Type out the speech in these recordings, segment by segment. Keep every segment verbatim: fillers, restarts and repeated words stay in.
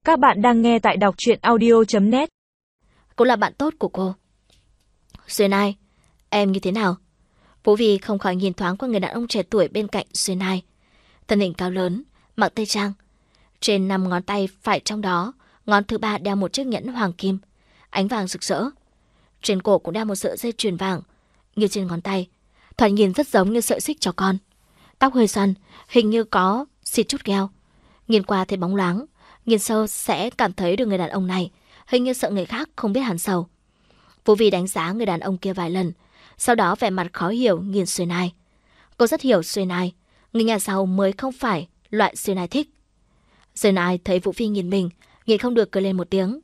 Các bạn đang nghe tại đọc truyện audio chấm net. Cũng là bạn tốt của cô. Xuyên Ai, em như thế nào? Vũ Vi không khỏi nhìn thoáng qua người đàn ông trẻ tuổi bên cạnh Xuyên Ai. Thân hình cao lớn, mặc tây trang. Trên năm ngón tay phải trong đó, ngón thứ ba đeo một chiếc nhẫn hoàng kim, ánh vàng rực rỡ. Trên cổ cũng đeo một sợi dây chuyền vàng, như trên ngón tay. Thoạt nhìn rất giống như sợi xích cho con. Tóc hơi xoăn, hình như có xịt chút gheo. Nhìn qua thấy bóng loáng, nhìn sâu sẽ cảm thấy được người đàn ông này hình như sợ người khác không biết hắn sầu. Vũ Vi đánh giá người đàn ông kia vài lần, sau đó vẻ mặt khó hiểu nhìn Xuyên Ai. Cô rất hiểu Xuyên Ai, người nhà giàu mới không phải loại Xuyên Ai thích. Xuyên Ai thấy Vũ Vi nhìn mình, nhìn không được cười lên một tiếng.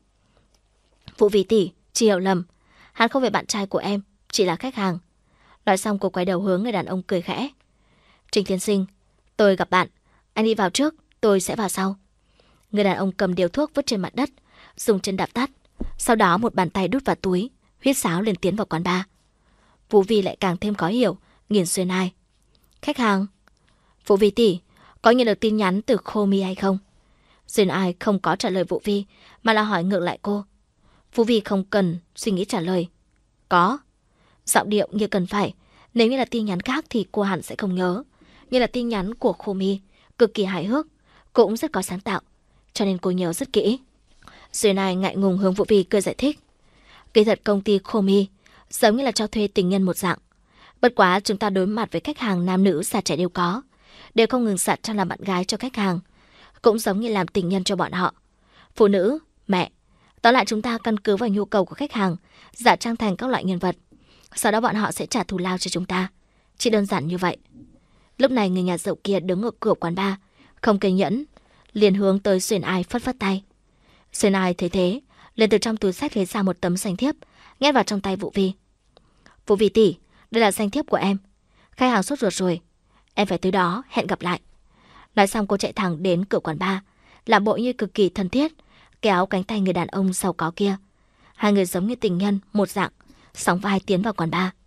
Vũ Vi tỷ, chị hiểu lầm, hắn không phải bạn trai của em, chỉ là khách hàng. Nói xong cô quay đầu hướng người đàn ông cười khẽ. Trình tiên sinh, tôi gặp bạn, anh đi vào trước, tôi sẽ vào sau. Người đàn ông cầm điếu thuốc vứt trên mặt đất, dùng chân đạp tắt. Sau đó một bàn tay đút vào túi, huýt sáo lên tiến vào quán bar. Vũ Vi lại càng thêm khó hiểu, nhìn Xuyên Ai. Khách hàng? Vũ Vi tỷ, có nhận được tin nhắn từ Khô Mi hay không? Xuyên Ai không có trả lời Vũ Vi, mà là hỏi ngược lại cô. Vũ Vi không cần suy nghĩ trả lời. Có. Giọng điệu như cần phải. Nếu như là tin nhắn khác thì cô hẳn sẽ không nhớ. Như là tin nhắn của Khô Mi, cực kỳ hài hước, cũng rất có sáng tạo, cho nên cô nhớ rất kỹ. Xuyên Ai ngại ngùng hướng Vũ Vi cười giải thích. Kỳ thật công ty Khô Mi giống như là cho thuê tình nhân một dạng. Bất quá chúng ta đối mặt với khách hàng nam nữ già trẻ đều có, đều không ngừng sẵn trong làm bạn gái cho khách hàng, cũng giống như làm tình nhân cho bọn họ. Phụ nữ, mẹ, tóm lại chúng ta căn cứ vào nhu cầu của khách hàng, giả trang thành các loại nhân vật, sau đó bọn họ sẽ trả thù lao cho chúng ta. Chỉ đơn giản như vậy. Lúc này người nhà giàu kia đứng ở cửa quán bar, không kiên nhẫn, liền hướng tới Xuyên Ai phất phất tay. Xuyên Ai thấy thế, liền từ trong túi xách lấy ra một tấm danh thiếp, nhét vào trong tay Vũ Vi. Vũ Vi tỷ, đây là danh thiếp của em. Khách hàng sốt ruột rồi, em phải tới đó, hẹn gặp lại. Nói xong cô chạy thẳng đến cửa quán bar, làm bộ như cực kỳ thân thiết, kéo cánh tay người đàn ông giàu có kia. Hai người giống như tình nhân một dạng, sóng vai tiến vào quán bar.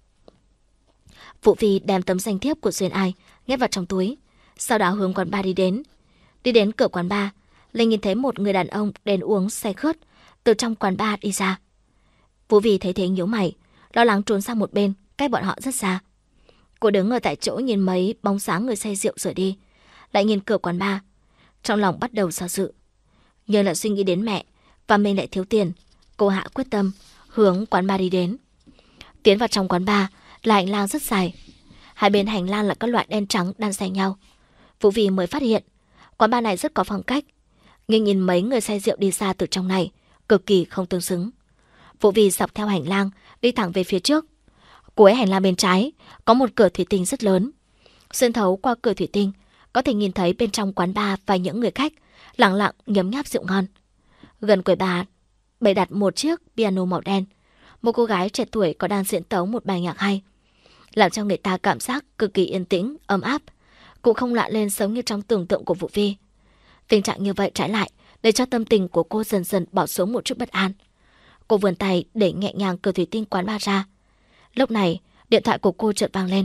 Vũ Vi đem tấm danh thiếp của Xuyên Ai nhét vào trong túi, sau đó hướng quán bar đi đến. Đi đến cửa quán bar, Linh nhìn thấy một người đàn ông đến uống say khướt từ trong quán bar đi ra. Vũ Vi thấy thế nhíu mày, lo lắng trốn sang một bên, cách bọn họ rất xa. Cô đứng ở tại chỗ nhìn mấy bóng sáng người say rượu rời đi, lại nhìn cửa quán bar, trong lòng bắt đầu do dự. Nhưng lại suy nghĩ đến mẹ và mình lại thiếu tiền, cô hạ quyết tâm hướng quán bar đi đến. Tiến vào trong quán bar là hành lang rất dài, hai bên hành lang là các loại đen trắng đan xen nhau. Vũ Vi mới phát hiện quán bar này rất có phong cách, nhưng nhìn mấy người say rượu đi xa từ trong này cực kỳ không tương xứng. Vũ Vi dọc theo hành lang đi thẳng về phía trước. Cuối hành lang bên trái có một cửa thủy tinh rất lớn. Xuyên thấu qua cửa thủy tinh có thể nhìn thấy bên trong quán bar và những người khách lặng lặng nhấm nháp rượu ngon. Gần quầy bar bày đặt một chiếc piano màu đen. Một cô gái trẻ tuổi có đang diễn tấu một bài nhạc hay, làm cho người ta cảm giác cực kỳ yên tĩnh, ấm áp, cũng không lạ lên giống như trong tưởng tượng của Vũ Vi. Tình trạng như vậy trái lại để cho tâm tình của cô dần dần bỏ xuống một chút bất an. Cô vươn tay để nhẹ nhàng cửa thủy tinh quán bar ra. Lúc này điện thoại của cô chợt vang lên.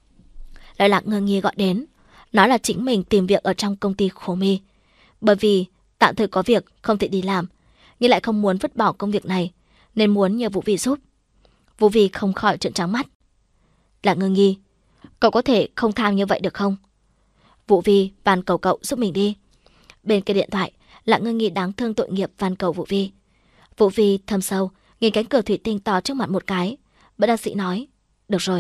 Lại Lạc ngơ nghi gọi đến, nói là chính mình tìm việc ở trong công ty Khô Mi, bởi vì tạm thời có việc không thể đi làm, nhưng lại không muốn vứt bỏ công việc này, nên muốn nhờ Vũ Vi giúp. Vũ Vi không khỏi trợn trắng mắt. Lạc ngơ nghi, cậu có thể không tham như vậy được không? Vũ Vi van cầu cậu giúp mình đi. Bên kia điện thoại, Lạc ngơ nghi đáng thương tội nghiệp van cầu Vũ Vi. Vũ Vi thầm sâu nhìn cánh cửa thủy tinh to trước mặt một cái, bất đắc dĩ nói, được rồi.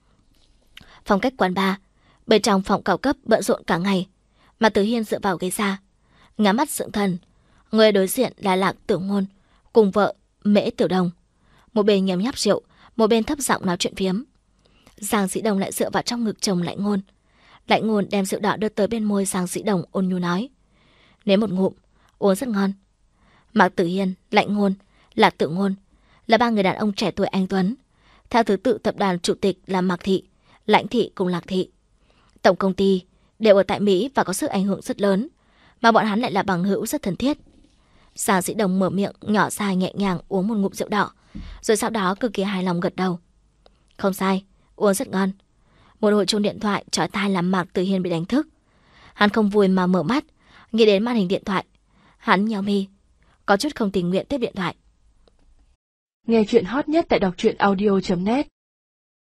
Phong cách quán bar, bên trong phòng cao cấp bận rộn cả ngày. Mà Tử Hiên dựa vào ghế ra, ngắm mắt sững thần. Người đối diện là Lạc Tiểu Ngôn cùng vợ Mễ Tiểu Đồng, một bên nhấm nháp rượu, một bên thấp giọng nói chuyện phiếm. Giang Dĩ Đồng lại dựa vào trong ngực chồng Lạnh Ngôn. Lạnh Ngôn đem rượu đỏ đưa tới bên môi Giang Dĩ Đồng, ôn nhu nói, nếm một ngụm, uống rất ngon. Mạc Tử Hiên, Lạnh Ngôn, Lạc Tiểu Ngôn là ba người đàn ông trẻ tuổi anh tuấn. Theo thứ tự tập đoàn chủ tịch là Mạc Thị, Lãnh Thị cùng Lạc Thị. Tổng công ty đều ở tại Mỹ và có sức ảnh hưởng rất lớn, mà bọn hắn lại là bằng hữu rất thân thiết. Giang Dĩ Đồng mở miệng nhỏ ra nhẹ nhàng uống một ngụm rượu đỏ, rồi sau đó cực kỳ hài lòng gật đầu. Không sai, uống rất ngon. Một hồi chuông điện thoại chói tai làm Mạc Tử Hiên bị đánh thức. Hắn không vui mà mở mắt, nghĩ đến màn hình điện thoại. Hắn nhíu mi, có chút không tình nguyện tiếp điện thoại. Nghe chuyện hot nhất tại đọc truyện audio chấm net.